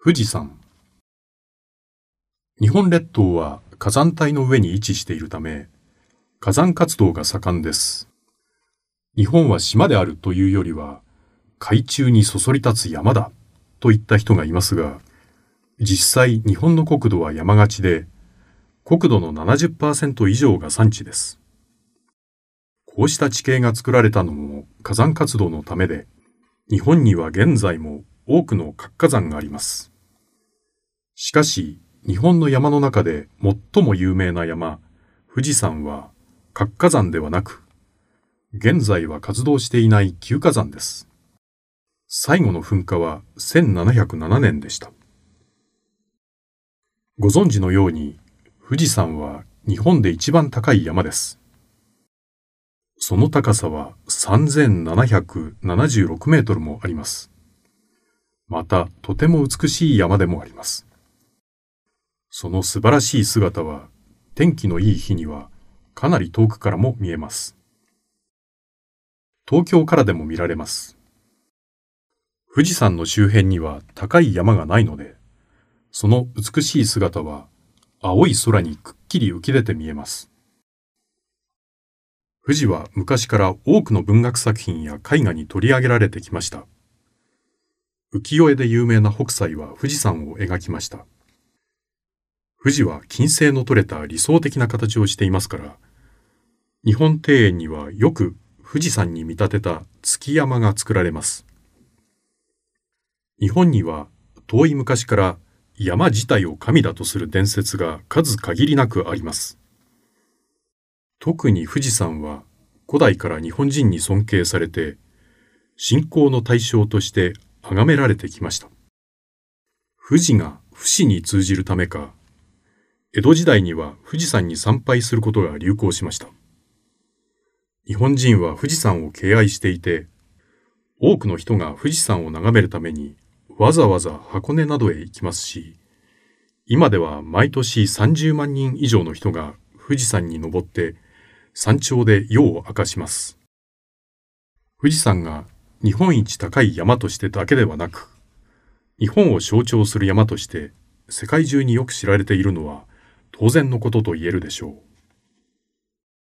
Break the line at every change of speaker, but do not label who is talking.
富士山。日本列島は火山帯の上に位置しているため、火山活動が盛んです。日本は島であるというよりは、海中にそそり立つ山だといった人がいますが、実際日本の国土は山がちで、国土の 70% 以上が山地です。こうした地形が作られたのも火山活動のためで、日本には現在も多くの活火山があります。しかし、日本の山の中で最も有名な山、富士山は活火山ではなく、現在は活動していない休火山です。最後の噴火は1707年でした。ご存知のように、富士山は日本で一番高い山です。その高さは3776メートルもあります。また、とても美しい山でもあります。その素晴らしい姿は、天気のいい日にはかなり遠くからも見えます。東京からでも見られます。富士山の周辺には高い山がないので、その美しい姿は青い空にくっきり浮き出て見えます。富士は昔から多くの文学作品や絵画に取り上げられてきました。浮世絵で有名な北斎は富士山を描きました。富士は金星の取れた理想的な形をしていますから、日本庭園にはよく富士山に見立てた築山が作られます。日本には遠い昔から山自体を神だとする伝説が数限りなくあります。特に富士山は古代から日本人に尊敬されて、信仰の対象として崇められてきました。富士が不死に通じるためか、江戸時代には富士山に参拝することが流行しました。日本人は富士山を敬愛していて、多くの人が富士山を眺めるためにわざわざ箱根などへ行きますし、今では毎年30万人以上の人が富士山に登って山頂で夜を明かします。富士山が日本一高い山としてだけではなく、日本を象徴する山として世界中によく知られているのは当然のことと言えるでしょう。